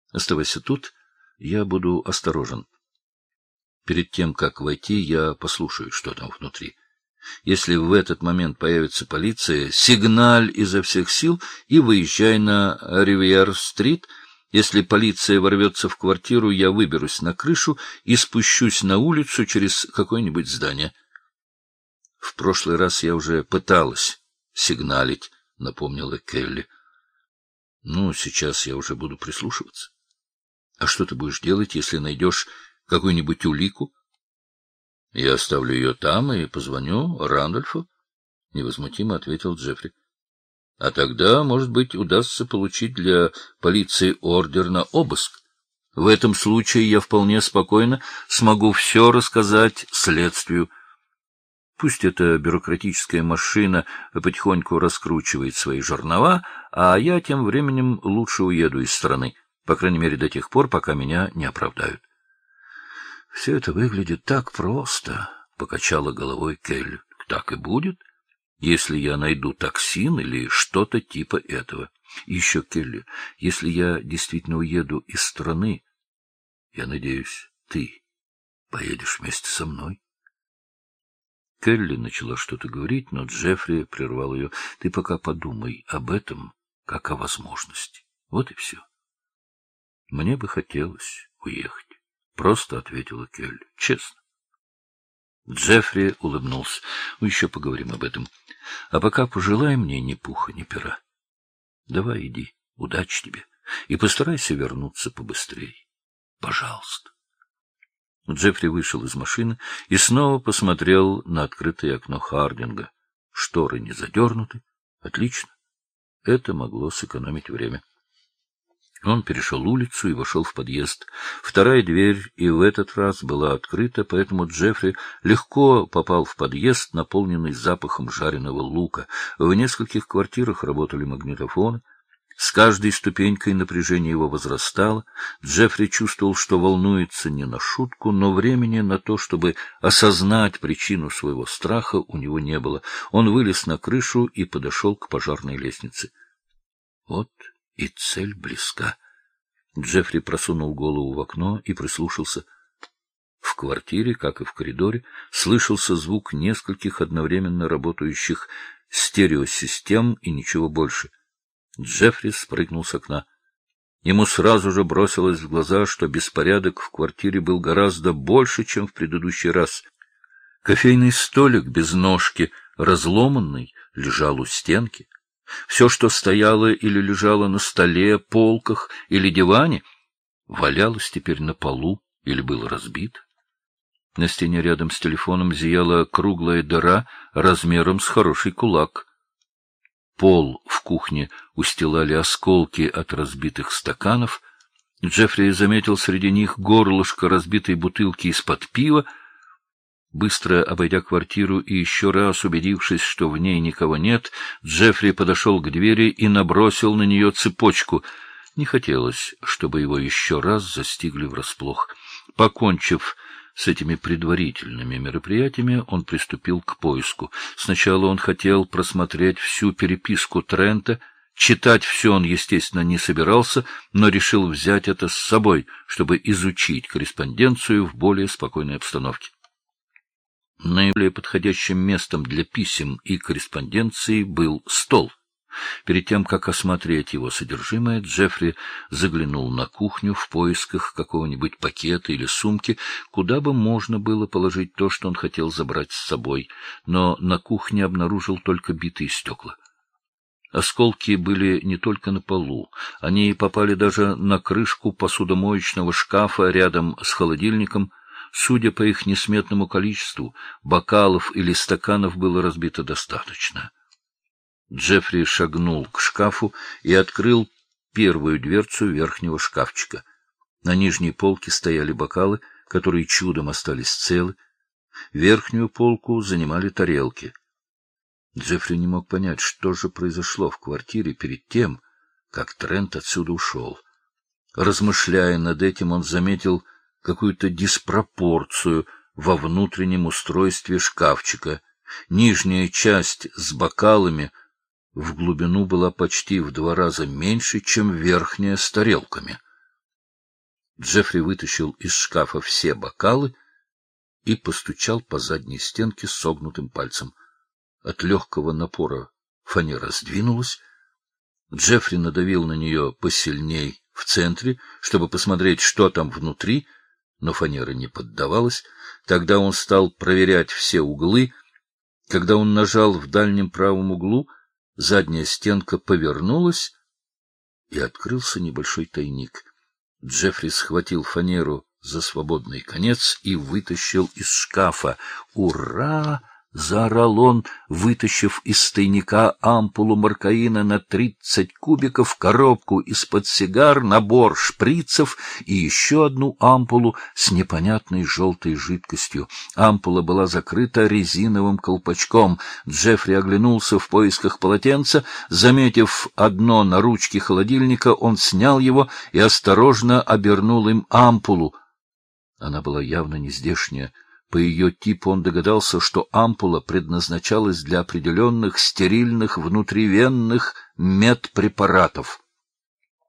Оставайся тут, я буду осторожен. Перед тем, как войти, я послушаю, что там внутри. Если в этот момент появится полиция, сигналь изо всех сил и выезжай на Ривьер-стрит. Если полиция ворвется в квартиру, я выберусь на крышу и спущусь на улицу через какое-нибудь здание. В прошлый раз я уже пыталась сигналить, — напомнила Келли. Ну, сейчас я уже буду прислушиваться. А что ты будешь делать, если найдешь какую-нибудь улику? Я оставлю ее там и позвоню Рандольфу, — невозмутимо ответил Джеффри. А тогда, может быть, удастся получить для полиции ордер на обыск. В этом случае я вполне спокойно смогу все рассказать следствию. Пусть эта бюрократическая машина потихоньку раскручивает свои жернова, а я тем временем лучше уеду из страны, по крайней мере до тех пор, пока меня не оправдают. — Все это выглядит так просто, — покачала головой Келли. — Так и будет, если я найду токсин или что-то типа этого. И еще, Келли, если я действительно уеду из страны, я надеюсь, ты поедешь вместе со мной. Келли начала что-то говорить, но Джеффри прервал ее. — Ты пока подумай об этом, как о возможности. Вот и все. — Мне бы хотелось уехать, — просто ответила Келли. — Честно. Джеффри улыбнулся. — Еще поговорим об этом. А пока пожелай мне ни пуха, ни пера. Давай иди, удачи тебе, и постарайся вернуться побыстрее. Пожалуйста. Джеффри вышел из машины и снова посмотрел на открытое окно Хардинга. Шторы не задернуты. Отлично. Это могло сэкономить время. Он перешел улицу и вошел в подъезд. Вторая дверь и в этот раз была открыта, поэтому Джеффри легко попал в подъезд, наполненный запахом жареного лука. В нескольких квартирах работали магнитофоны. С каждой ступенькой напряжение его возрастало. Джеффри чувствовал, что волнуется не на шутку, но времени на то, чтобы осознать причину своего страха, у него не было. Он вылез на крышу и подошел к пожарной лестнице. Вот и цель близка. Джеффри просунул голову в окно и прислушался. В квартире, как и в коридоре, слышался звук нескольких одновременно работающих стереосистем и ничего больше. Джеффри спрыгнул с окна. Ему сразу же бросилось в глаза, что беспорядок в квартире был гораздо больше, чем в предыдущий раз. Кофейный столик без ножки, разломанный, лежал у стенки. Все, что стояло или лежало на столе, полках или диване, валялось теперь на полу или было разбито. На стене рядом с телефоном зияла круглая дыра размером с хороший кулак. Пол в кухне устилали осколки от разбитых стаканов. Джеффри заметил среди них горлышко разбитой бутылки из-под пива. Быстро обойдя квартиру и еще раз убедившись, что в ней никого нет, Джеффри подошел к двери и набросил на нее цепочку. Не хотелось, чтобы его еще раз застигли врасплох. Покончив с этими предварительными мероприятиями, он приступил к поиску. Сначала он хотел просмотреть всю переписку Трента. Читать все он, естественно, не собирался, но решил взять это с собой, чтобы изучить корреспонденцию в более спокойной обстановке. Наиболее подходящим местом для писем и корреспонденции был стол. Перед тем, как осмотреть его содержимое, Джеффри заглянул на кухню в поисках какого-нибудь пакета или сумки, куда бы можно было положить то, что он хотел забрать с собой, но на кухне обнаружил только битые стекла. Осколки были не только на полу, они попали даже на крышку посудомоечного шкафа рядом с холодильником. Судя по их несметному количеству, бокалов или стаканов было разбито достаточно. Джеффри шагнул к шкафу и открыл первую дверцу верхнего шкафчика. На нижней полке стояли бокалы, которые чудом остались целы. Верхнюю полку занимали тарелки. Джеффри не мог понять, что же произошло в квартире перед тем, как Трент отсюда ушел. Размышляя над этим, он заметил какую-то диспропорцию во внутреннем устройстве шкафчика. Нижняя часть с бокалами в глубину была почти в 2 раза меньше, чем верхняя с тарелками. Джеффри вытащил из шкафа все бокалы и постучал по задней стенке согнутым пальцем. От легкого напора фанера сдвинулась. Джеффри надавил на нее посильней в центре, чтобы посмотреть, что там внутри, но фанера не поддавалась. Тогда он стал проверять все углы. Когда он нажал в дальнем правом углу, задняя стенка повернулась, и открылся небольшой тайник. Джеффри схватил фанеру за свободный конец и вытащил из шкафа. «Ура!» — заорал он, вытащив из тайника ампулу маркаина на 30 кубиков, коробку из-под сигар, набор шприцев и еще одну ампулу с непонятной желтой жидкостью. Ампула была закрыта резиновым колпачком. Джеффри оглянулся в поисках полотенца. Заметив одно на ручке холодильника, он снял его и осторожно обернул им ампулу. Она была явно нездешняя. По ее типу он догадался, что ампула предназначалась для определенных стерильных внутривенных медпрепаратов.